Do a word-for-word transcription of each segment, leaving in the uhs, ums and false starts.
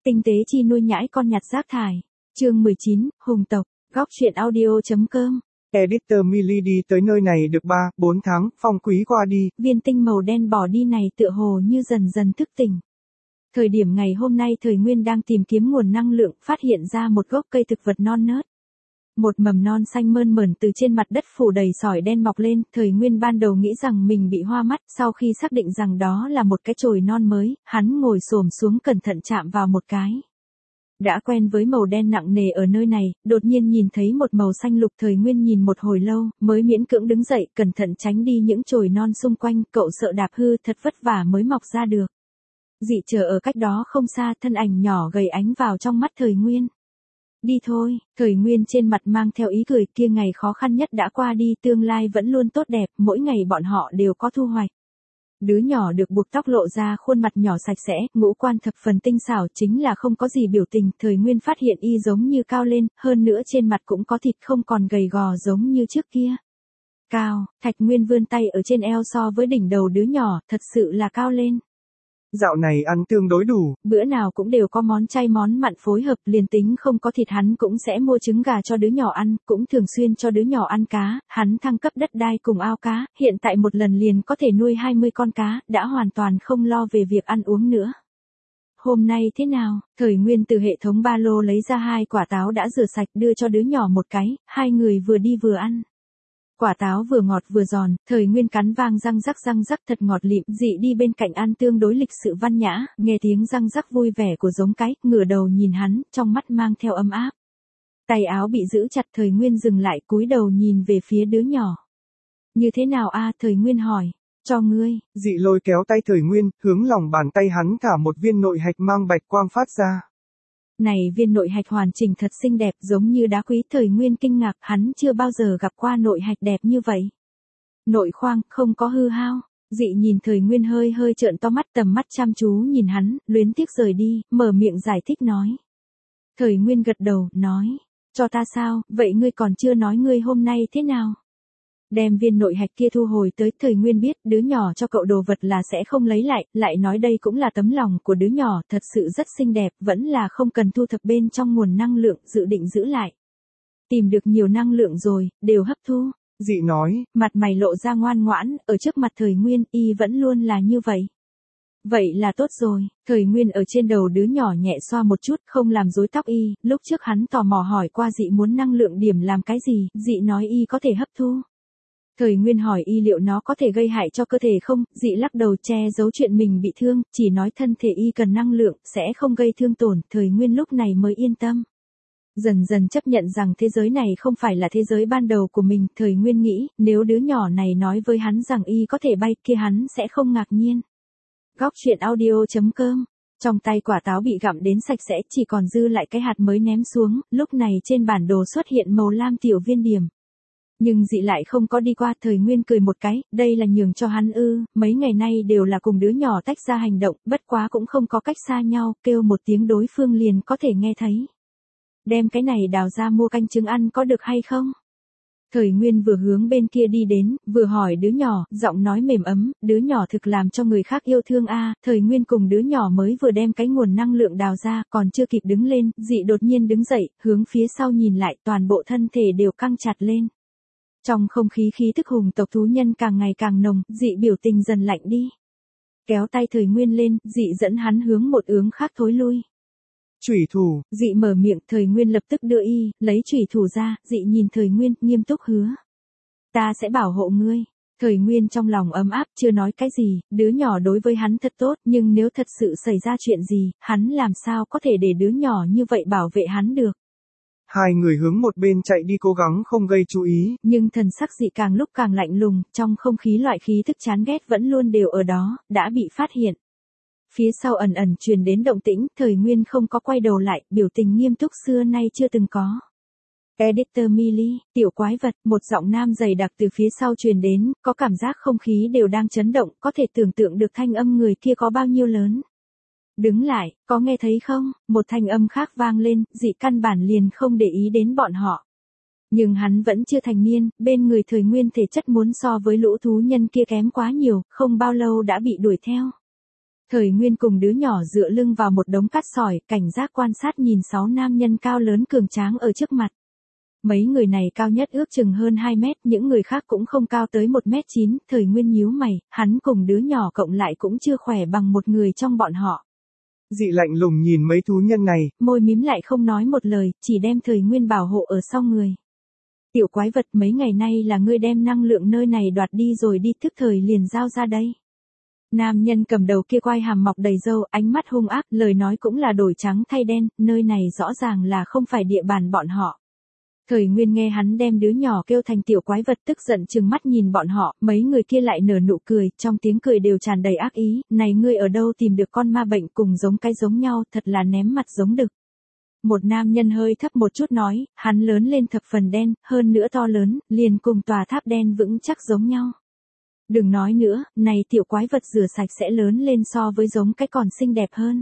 Tinh tế chi nuôi nhãi con nhặt rác thải. Chương mười chín, Hùng tộc, góc truyện audio.com. Editor Millie đi tới nơi này được ba, bốn tháng, Phong Quý qua đi. Viên tinh màu đen bỏ đi này tựa hồ như dần dần thức tỉnh. Thời điểm ngày hôm nay Thời Nguyên đang tìm kiếm nguồn năng lượng, phát hiện ra một gốc cây thực vật non nớt. Một mầm non xanh mơn mởn từ trên mặt đất phủ đầy sỏi đen mọc lên, Thời Nguyên ban đầu nghĩ rằng mình bị hoa mắt, sau khi xác định rằng đó là một cái chồi non mới, hắn ngồi xổm xuống cẩn thận chạm vào một cái. Đã quen với màu đen nặng nề ở nơi này, đột nhiên nhìn thấy một màu xanh lục. Thời Nguyên nhìn một hồi lâu, mới miễn cưỡng đứng dậy, cẩn thận tránh đi những chồi non xung quanh, cậu sợ đạp hư, thật vất vả mới mọc ra được. Dị chờ ở cách đó không xa, thân ảnh nhỏ gầy ánh vào trong mắt Thời Nguyên. Đi thôi, Thời Nguyên trên mặt mang theo ý cười, kia ngày khó khăn nhất đã qua đi, tương lai vẫn luôn tốt đẹp, mỗi ngày bọn họ đều có thu hoạch. Đứa nhỏ được buộc tóc lộ ra khuôn mặt nhỏ sạch sẽ, ngũ quan thập phần tinh xảo, chính là không có gì biểu tình. Thời Nguyên phát hiện y giống như cao lên, hơn nữa trên mặt cũng có thịt, không còn gầy gò giống như trước kia. Cao, Thạch Nguyên vươn tay ở trên eo so với đỉnh đầu đứa nhỏ, thật sự là cao lên. Dạo này ăn tương đối đủ. Bữa nào cũng đều có món chay món mặn phối hợp, liền tính không có thịt hắn cũng sẽ mua trứng gà cho đứa nhỏ ăn, cũng thường xuyên cho đứa nhỏ ăn cá, hắn thăng cấp đất đai cùng ao cá, hiện tại một lần liền có thể nuôi hai mươi con cá, đã hoàn toàn không lo về việc ăn uống nữa. Hôm nay thế nào? Thời Nguyên từ hệ thống ba lô lấy ra hai quả táo đã rửa sạch đưa cho đứa nhỏ một cái, hai người vừa đi vừa ăn. Quả táo vừa ngọt vừa giòn, Thời Nguyên cắn vang răng rắc răng rắc thật ngọt lịm, dị đi bên cạnh ăn tương đối lịch sự văn nhã, nghe tiếng răng rắc vui vẻ của giống cái, ngửa đầu nhìn hắn, trong mắt mang theo ấm áp. Tay áo bị giữ chặt, Thời Nguyên dừng lại, cúi đầu nhìn về phía đứa nhỏ. Như thế nào a? Thời Nguyên hỏi. Cho ngươi. Dị lôi kéo tay Thời Nguyên, hướng lòng bàn tay hắn thả một viên nội hạch mang bạch quang phát ra. Này viên nội hạch hoàn chỉnh thật xinh đẹp, giống như đá quý. Thời Nguyên kinh ngạc, hắn chưa bao giờ gặp qua nội hạch đẹp như vậy. Nội khoang, không có hư hao. Dị nhìn Thời Nguyên hơi hơi trợn to mắt, tầm mắt chăm chú nhìn hắn, luyến tiếc rời đi, mở miệng giải thích nói. Thời Nguyên gật đầu, nói, cho ta sao, vậy ngươi còn chưa nói ngươi hôm nay thế nào? Đem viên nội hạch kia thu hồi tới. Thời Nguyên biết đứa nhỏ cho cậu đồ vật là sẽ không lấy lại, lại nói đây cũng là tấm lòng của đứa nhỏ, thật sự rất xinh đẹp, vẫn là không cần thu thập bên trong nguồn năng lượng, dự định giữ lại. Tìm được nhiều năng lượng rồi, đều hấp thu. Dị nói, mặt mày lộ ra ngoan ngoãn, ở trước mặt Thời Nguyên, y vẫn luôn là như vậy. Vậy là tốt rồi. Thời Nguyên ở trên đầu đứa nhỏ nhẹ xoa một chút, không làm rối tóc y, lúc trước hắn tò mò hỏi qua dị muốn năng lượng điểm làm cái gì, dị nói y có thể hấp thu. Thời Nguyên hỏi y liệu nó có thể gây hại cho cơ thể không, dị lắc đầu che giấu chuyện mình bị thương, chỉ nói thân thể y cần năng lượng, sẽ không gây thương tổn. Thời Nguyên lúc này mới yên tâm. Dần dần chấp nhận rằng thế giới này không phải là thế giới ban đầu của mình. Thời Nguyên nghĩ, nếu đứa nhỏ này nói với hắn rằng y có thể bay, kia hắn sẽ không ngạc nhiên. Góc truyện audio.com. Trong tay quả táo bị gặm đến sạch sẽ, chỉ còn dư lại cái hạt mới ném xuống, lúc này trên bản đồ xuất hiện màu lam tiểu viên điểm. Nhưng dị lại không có đi qua. Thời Nguyên cười một cái, đây là nhường cho hắn ư, mấy ngày nay đều là cùng đứa nhỏ tách ra hành động, bất quá cũng không có cách xa nhau, kêu một tiếng đối phương liền có thể nghe thấy. Đem cái này đào ra mua canh trứng ăn có được hay không? Thời Nguyên vừa hướng bên kia đi đến, vừa hỏi đứa nhỏ, giọng nói mềm ấm, đứa nhỏ thực làm cho người khác yêu thương a. Thời Nguyên cùng đứa nhỏ mới vừa đem cái nguồn năng lượng đào ra, còn chưa kịp đứng lên, dị đột nhiên đứng dậy, hướng phía sau nhìn lại, toàn bộ thân thể đều căng chặt lên. Trong không khí khí thức hùng tộc thú nhân càng ngày càng nồng, dị biểu tình dần lạnh đi. Kéo tay Thời Nguyên lên, dị dẫn hắn hướng một hướng khác thối lui. Chủy thủ. Dị mở miệng, Thời Nguyên lập tức đưa y, lấy chủy thủ ra, dị nhìn Thời Nguyên, nghiêm túc hứa. Ta sẽ bảo hộ ngươi. Thời Nguyên trong lòng ấm áp, chưa nói cái gì, đứa nhỏ đối với hắn thật tốt, nhưng nếu thật sự xảy ra chuyện gì, hắn làm sao có thể để đứa nhỏ như vậy bảo vệ hắn được. Hai người hướng một bên chạy đi, cố gắng không gây chú ý. Nhưng thần sắc dị càng lúc càng lạnh lùng, trong không khí loại khí thức chán ghét vẫn luôn đều ở đó, đã bị phát hiện. Phía sau ẩn ẩn truyền đến động tĩnh, Thời Nguyên không có quay đầu lại, biểu tình nghiêm túc xưa nay chưa từng có. Editor Millie, tiểu quái vật, một giọng nam dày đặc từ phía sau truyền đến, có cảm giác không khí đều đang chấn động, có thể tưởng tượng được thanh âm người kia có bao nhiêu lớn. Đứng lại, có nghe thấy không? Một thanh âm khác vang lên, dị căn bản liền không để ý đến bọn họ. Nhưng hắn vẫn chưa thành niên, bên người Thời Nguyên thể chất muốn so với lũ thú nhân kia kém quá nhiều, không bao lâu đã bị đuổi theo. Thời Nguyên cùng đứa nhỏ dựa lưng vào một đống cát sỏi, cảnh giác quan sát nhìn sáu nam nhân cao lớn cường tráng ở trước mặt. Mấy người này cao nhất ước chừng hơn hai mét, những người khác cũng không cao tới một mét chín, Thời Nguyên nhíu mày, hắn cùng đứa nhỏ cộng lại cũng chưa khỏe bằng một người trong bọn họ. Dị lạnh lùng nhìn mấy thú nhân này, môi mím lại không nói một lời, chỉ đem Thời Nguyên bảo hộ ở sau người. Tiểu quái vật, mấy ngày nay là ngươi đem năng lượng nơi này đoạt đi rồi đi, tức thời liền giao ra đây. Nam nhân cầm đầu kia quai hàm mọc đầy râu, ánh mắt hung ác, lời nói cũng là đổi trắng thay đen, nơi này rõ ràng là không phải địa bàn bọn họ. Thời Nguyên nghe hắn đem đứa nhỏ kêu thành tiểu quái vật, tức giận trừng mắt nhìn bọn họ, mấy người kia lại nở nụ cười, trong tiếng cười đều tràn đầy ác ý, này ngươi ở đâu tìm được con ma bệnh cùng giống cái giống nhau, thật là ném mặt giống đực. Một nam nhân hơi thấp một chút nói, hắn lớn lên thập phần đen, hơn nữa to lớn, liền cùng tòa tháp đen vững chắc giống nhau. Đừng nói nữa, này tiểu quái vật rửa sạch sẽ lớn lên so với giống cái còn xinh đẹp hơn.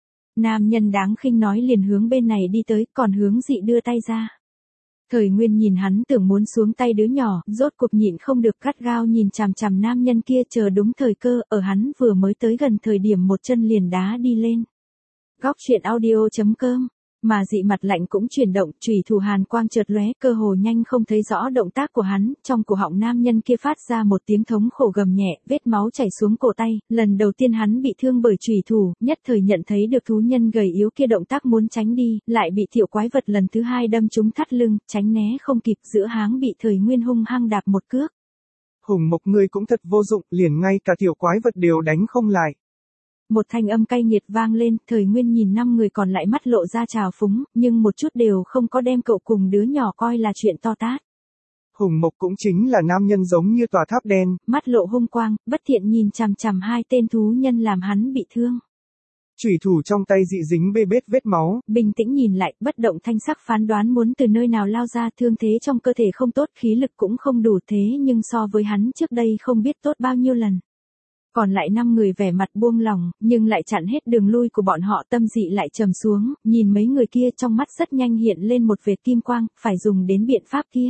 Nam nhân đáng khinh nói liền hướng bên này đi tới, còn hướng dị đưa tay ra. Thời Nguyên nhìn hắn tưởng muốn xuống tay đứa nhỏ, rốt cuộc nhịn không được gắt gao nhìn chằm chằm nam nhân kia, chờ đúng thời cơ, ở hắn vừa mới tới gần thời điểm một chân liền đá đi lên. Góc truyện audio chấm com. Mà dị mặt lạnh cũng chuyển động, chủy thủ hàn quang chợt lóe, cơ hồ nhanh không thấy rõ động tác của hắn, trong cổ họng nam nhân kia phát ra một tiếng thống khổ gầm nhẹ, vết máu chảy xuống cổ tay, lần đầu tiên hắn bị thương bởi chủy thủ, nhất thời nhận thấy được thú nhân gầy yếu kia động tác muốn tránh đi, lại bị tiểu quái vật lần thứ hai đâm trúng thắt lưng, tránh né không kịp, giữa háng bị Thời Nguyên hung hăng đạp một cước. Hùng Mộc ngươi cũng thật vô dụng, liền ngay cả tiểu quái vật đều đánh không lại. Một thanh âm cay nghiệt vang lên, Thời Nguyên nhìn năm người còn lại mắt lộ ra trào phúng, nhưng một chút đều không có đem cậu cùng đứa nhỏ coi là chuyện to tát. Hùng Mộc cũng chính là nam nhân giống như tòa tháp đen. Mắt lộ hung quang, bất thiện nhìn chằm chằm hai tên thú nhân làm hắn bị thương. Chủy thủ trong tay dị dính bê bết vết máu. Bình tĩnh nhìn lại, bất động thanh sắc phán đoán muốn từ nơi nào lao ra, thương thế trong cơ thể không tốt, khí lực cũng không đủ, thế nhưng so với hắn trước đây không biết tốt bao nhiêu lần. Còn lại năm người vẻ mặt buông lỏng, nhưng lại chặn hết đường lui của bọn họ, tâm dị lại trầm xuống, nhìn mấy người kia trong mắt rất nhanh hiện lên một vệt kim quang, phải dùng đến biện pháp kia.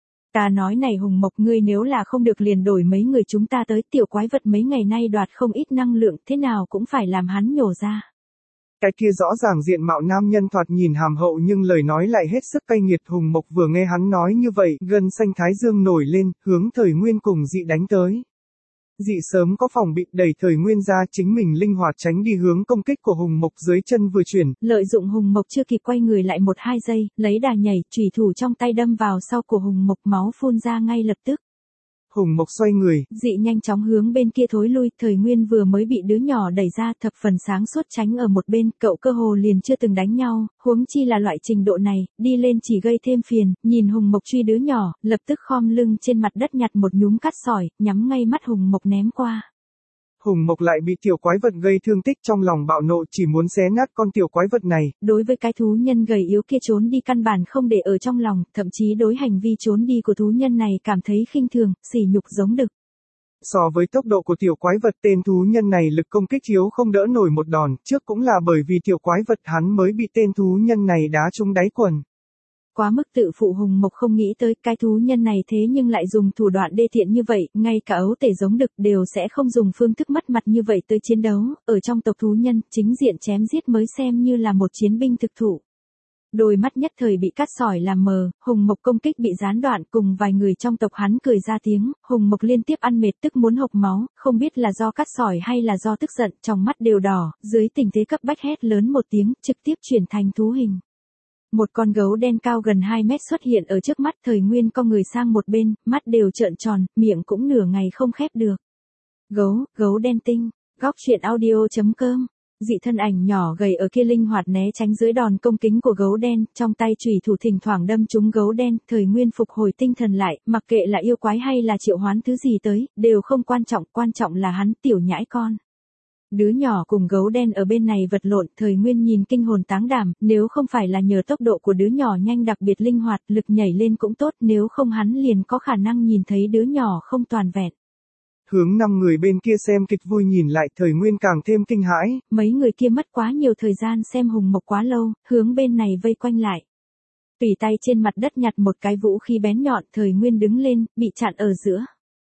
Ta nói này Hùng Mộc, ngươi nếu là không được liền đổi mấy người chúng ta tới, tiểu quái vật mấy ngày nay đoạt không ít năng lượng, thế nào cũng phải làm hắn nhổ ra. Cái kia rõ ràng diện mạo nam nhân thoạt nhìn hàm hậu nhưng lời nói lại hết sức cay nghiệt. Hùng Mộc vừa nghe hắn nói như vậy, gân xanh thái dương nổi lên, hướng Thời Nguyên cùng dị đánh tới. Dị sớm có phòng bị, đẩy Thời Nguyên ra, chính mình linh hoạt tránh đi hướng công kích của Hùng Mộc, dưới chân vừa chuyển. Lợi dụng Hùng Mộc chưa kịp quay người lại một hai giây, lấy đà nhảy, chủy thủ trong tay đâm vào sau của Hùng Mộc, máu phun ra ngay lập tức. Hùng Mộc xoay người, dị nhanh chóng hướng bên kia thối lui, Thời Nguyên vừa mới bị đứa nhỏ đẩy ra, thập phần sáng suốt tránh ở một bên, cậu cơ hồ liền chưa từng đánh nhau, huống chi là loại trình độ này, đi lên chỉ gây thêm phiền, nhìn Hùng Mộc truy đứa nhỏ, lập tức khom lưng trên mặt đất nhặt một nhúm cát sỏi, nhắm ngay mắt Hùng Mộc ném qua. Hùng Mộc lại bị tiểu quái vật gây thương tích, trong lòng bạo nộ chỉ muốn xé nát con tiểu quái vật này. Đối với cái thú nhân gầy yếu kia trốn đi căn bản không để ở trong lòng, thậm chí đối hành vi trốn đi của thú nhân này cảm thấy khinh thường, sỉ nhục giống đực. So với tốc độ của tiểu quái vật, tên thú nhân này lực công kích yếu không đỡ nổi một đòn, trước cũng là bởi vì tiểu quái vật hắn mới bị tên thú nhân này đá trúng đáy quần. Quá mức tự phụ, Hùng Mộc không nghĩ tới cái thú nhân này thế nhưng lại dùng thủ đoạn đê tiện như vậy, ngay cả ấu tể giống đực đều sẽ không dùng phương thức mất mặt như vậy tới chiến đấu, ở trong tộc thú nhân, chính diện chém giết mới xem như là một chiến binh thực thụ. Đôi mắt nhất thời bị cát sỏi làm mờ, Hùng Mộc công kích bị gián đoạn, cùng vài người trong tộc hắn cười ra tiếng, Hùng Mộc liên tiếp ăn mệt tức muốn hộc máu, không biết là do cát sỏi hay là do tức giận, trong mắt đều đỏ, dưới tình thế cấp bách hét lớn một tiếng, trực tiếp chuyển thành thú hình. Một con gấu đen cao gần hai mét xuất hiện ở trước mắt, Thời Nguyên co người sang một bên, mắt đều trợn tròn, miệng cũng nửa ngày không khép được. Gấu, gấu đen tinh, góc truyện audio chấm com. Dị thân ảnh nhỏ gầy ở kia linh hoạt né tránh dưới đòn công kính của gấu đen, trong tay chủy thủ thỉnh thoảng đâm trúng gấu đen, Thời Nguyên phục hồi tinh thần lại, mặc kệ là yêu quái hay là triệu hoán thứ gì tới, đều không quan trọng, quan trọng là hắn tiểu nhãi con. Đứa nhỏ cùng gấu đen ở bên này vật lộn, Thời Nguyên nhìn kinh hồn táng đảm, nếu không phải là nhờ tốc độ của đứa nhỏ nhanh đặc biệt linh hoạt, lực nhảy lên cũng tốt, nếu không hắn liền có khả năng nhìn thấy đứa nhỏ không toàn vẹn. Hướng năm người bên kia xem kịch vui nhìn lại, Thời Nguyên càng thêm kinh hãi. Mấy người kia mất quá nhiều thời gian xem Hùng Mộc quá lâu, hướng bên này vây quanh lại. Tùy tay trên mặt đất nhặt một cái vũ khí bén nhọn, Thời Nguyên đứng lên, bị chặn ở giữa.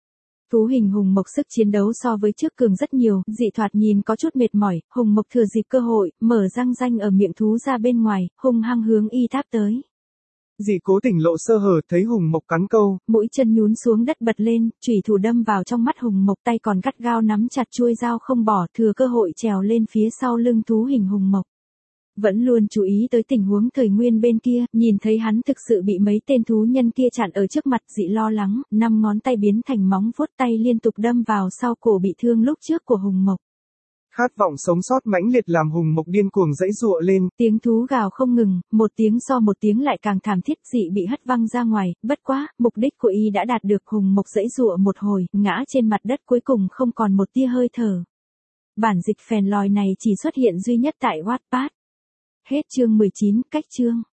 Thú hình hùng mộc sức chiến đấu so với trước cường rất nhiều, dị thoạt nhìn có chút mệt mỏi, hùng mộc thừa dịp cơ hội, mở răng ranh ở miệng thú ra bên ngoài, hung hăng hướng y tháp tới. Dị cố tình lộ sơ hở, thấy hùng mộc cắn câu, mũi chân nhún xuống đất bật lên, chủy thủ đâm vào trong mắt hùng mộc, tay còn gắt gao nắm chặt chuôi dao không bỏ, thừa cơ hội trèo lên phía sau lưng thú hình hùng mộc. Vẫn luôn chú ý tới tình huống Thời Nguyên bên kia, nhìn thấy hắn thực sự bị mấy tên thú nhân kia chặn ở trước mặt, dị lo lắng, năm ngón tay biến thành móng vuốt, tay liên tục đâm vào sau cổ bị thương lúc trước của hùng mộc. Khát vọng sống sót mãnh liệt làm hùng mộc điên cuồng giãy giụa lên. Tiếng thú gào không ngừng, một tiếng so một tiếng lại càng thảm thiết, dị bị hất văng ra ngoài, bất quá, mục đích của y đã đạt được, hùng mộc giãy giụa một hồi, ngã trên mặt đất cuối cùng không còn một tia hơi thở. Bản dịch phèn lòi này chỉ xuất hiện duy nhất tại Wattpad. Hết chương mười chín, cách chương.